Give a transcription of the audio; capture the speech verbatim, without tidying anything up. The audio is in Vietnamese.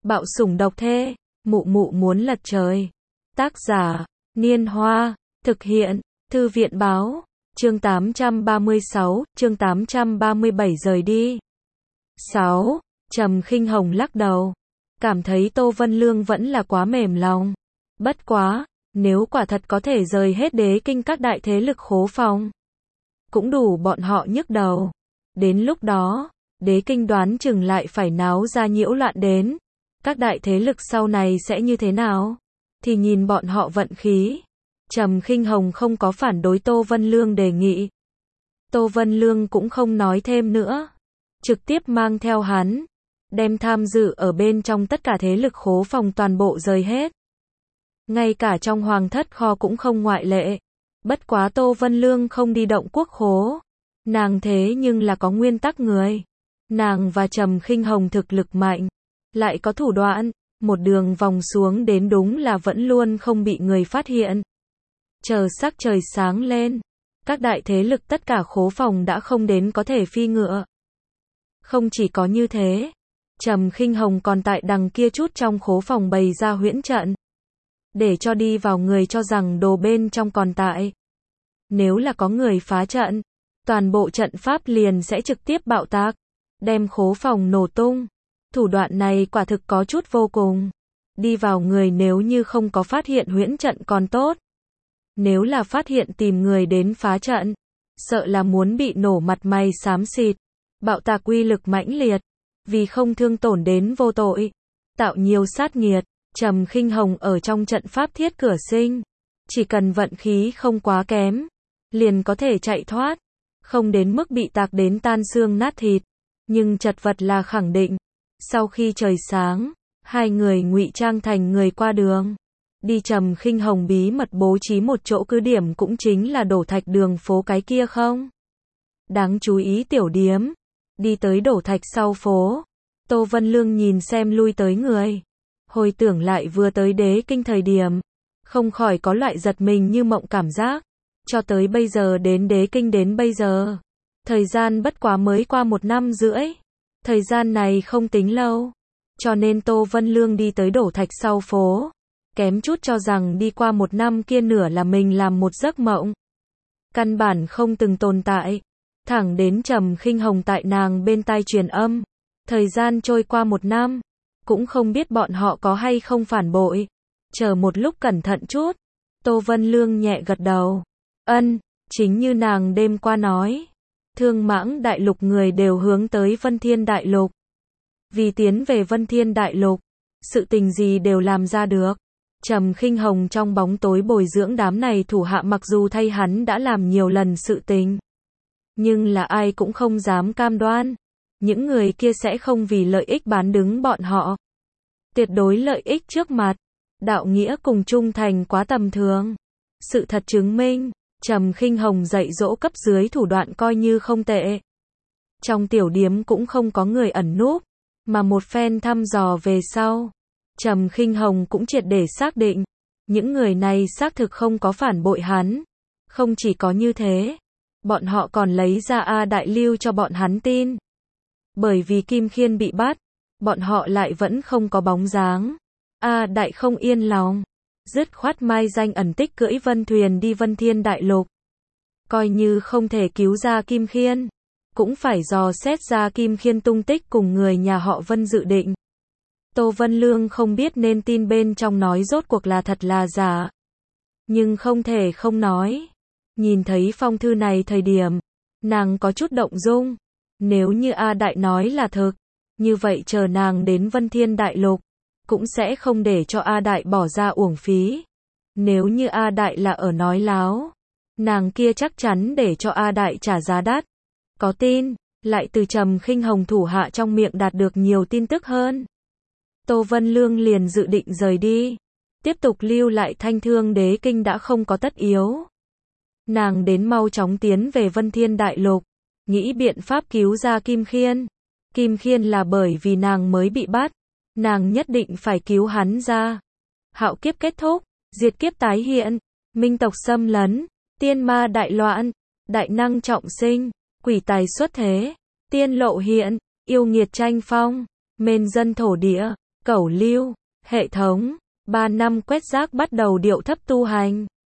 Bạo sủng độc thê, mụ mụ muốn lật trời. Tác giả, Niên Hoa, thực hiện, Thư viện báo, chương tám trăm ba mươi sáu, chương tám trăm ba mươi bảy rời đi. sáu. Trầm Khinh Hồng lắc đầu, cảm thấy Tô Vân Lương vẫn là quá mềm lòng. Bất quá, nếu quả thật có thể rời hết đế kinh các đại thế lực khố phòng, cũng đủ bọn họ nhức đầu. Đến lúc đó, đế kinh đoán chừng lại phải náo ra nhiễu loạn đến. Các đại thế lực sau này sẽ như thế nào? Thì nhìn bọn họ vận khí. Trầm Khinh Hồng không có phản đối Tô Vân Lương đề nghị. Tô Vân Lương cũng không nói thêm nữa. Trực tiếp mang theo hắn. Đem tham dự ở bên trong tất cả thế lực khố phòng toàn bộ rời hết. Ngay cả trong hoàng thất kho cũng không ngoại lệ. Bất quá Tô Vân Lương không đi động quốc khố. Nàng thế nhưng là có nguyên tắc người. Nàng và Trầm Khinh Hồng thực lực mạnh. Lại có thủ đoạn. Một đường vòng xuống đến đúng là vẫn luôn không bị người phát hiện. Chờ sắc trời sáng lên. Các đại thế lực tất cả khố phòng đã không đến có thể phi ngựa. Không chỉ có như thế. Trầm Khinh Hồng còn tại đằng kia chút trong khố phòng bày ra huyễn trận. Để cho đi vào người cho rằng đồ bên trong còn tại. Nếu là có người phá trận, toàn bộ trận pháp liền sẽ trực tiếp bạo tạc, đem khố phòng nổ tung. Thủ đoạn này quả thực có chút vô cùng. Đi vào người nếu như không có phát hiện huyễn trận còn tốt. Nếu là phát hiện tìm người đến phá trận, sợ là muốn bị nổ mặt mày xám xịt. Bạo tạc uy lực mãnh liệt, vì không thương tổn đến vô tội, tạo nhiều sát nghiệt. Trầm Khinh Hồng ở trong trận pháp thiết cửa sinh, chỉ cần vận khí không quá kém, liền có thể chạy thoát, không đến mức bị tạc đến tan xương nát thịt, nhưng chật vật là khẳng định. Sau khi trời sáng, hai người ngụy trang thành người qua đường, đi Trầm Khinh Hồng bí mật bố trí một chỗ cứ điểm cũng chính là đổ thạch đường phố cái kia không. Đáng chú ý tiểu điếm, đi tới đổ thạch sau phố, Tô Vân Lương nhìn xem lui tới người. Hồi tưởng lại vừa tới đế kinh thời điểm, không khỏi có loại giật mình như mộng cảm giác. Cho tới bây giờ đến đế kinh đến bây giờ, thời gian bất quá mới qua một năm rưỡi. Thời gian này không tính lâu, cho nên Tô Vân Lương đi tới đổ thạch sau phố, kém chút cho rằng đi qua một năm kia nửa là mình làm một giấc mộng. Căn bản không từng tồn tại, thẳng đến Trầm Khinh Hồng tại nàng bên tai truyền âm. Thời gian trôi qua một năm, cũng không biết bọn họ có hay không phản bội. Chờ một lúc cẩn thận chút, Tô Vân Lương nhẹ gật đầu. Ân, chính như nàng đêm qua nói. Thương Mãng Đại Lục người đều hướng tới Vân Thiên Đại Lục. Vì tiến về Vân Thiên Đại Lục, sự tình gì đều làm ra được. Trầm Khinh Hồng trong bóng tối bồi dưỡng đám này thủ hạ mặc dù thay hắn đã làm nhiều lần sự tình. Nhưng là ai cũng không dám cam đoan. Những người kia sẽ không vì lợi ích bán đứng bọn họ. Tuyệt đối lợi ích trước mặt. Đạo nghĩa cùng trung thành quá tầm thường. Sự thật chứng minh. Trầm Khinh Hồng dạy dỗ cấp dưới thủ đoạn coi như không tệ. Trong tiểu điếm cũng không có người ẩn núp, mà một phen thăm dò về sau, Trầm Khinh Hồng cũng triệt để xác định, những người này xác thực không có phản bội hắn. Không chỉ có như thế, bọn họ còn lấy ra A Đại lưu cho bọn hắn tin. Bởi vì Kim Khiên bị bắt, bọn họ lại vẫn không có bóng dáng. A Đại không yên lòng. Dứt khoát mai danh ẩn tích cưỡi vân thuyền đi Vân Thiên Đại Lục. Coi như không thể cứu ra Kim Khiên, cũng phải dò xét ra Kim Khiên tung tích cùng người nhà họ Vân dự định. Tô Vân Lương không biết nên tin bên trong nói rốt cuộc là thật là giả. Nhưng không thể không nói. Nhìn thấy phong thư này thời điểm, nàng có chút động dung. Nếu như A Đại nói là thực, như vậy chờ nàng đến Vân Thiên Đại Lục, cũng sẽ không để cho A Đại bỏ ra uổng phí. Nếu như A Đại là ở nói láo, nàng kia chắc chắn để cho A Đại trả giá đắt. Có tin, lại từ Trầm Khinh Hồng thủ hạ trong miệng đạt được nhiều tin tức hơn. Tô Vân Lương liền dự định rời đi. Tiếp tục lưu lại Thanh Thương đế kinh đã không có tất yếu. Nàng đến mau chóng tiến về Vân Thiên Đại Lục, nghĩ biện pháp cứu ra Kim Khiên. Kim Khiên là bởi vì nàng mới bị bắt. Nàng nhất định phải cứu hắn ra. Hạo kiếp kết thúc, diệt kiếp tái hiện, minh tộc xâm lấn, tiên ma đại loạn, đại năng trọng sinh, quỷ tài xuất thế, tiên lộ hiện, yêu nghiệt tranh phong, mên dân thổ địa, Cẩu Lưu, hệ thống, ba năm quét rác bắt đầu điệu thấp tu hành.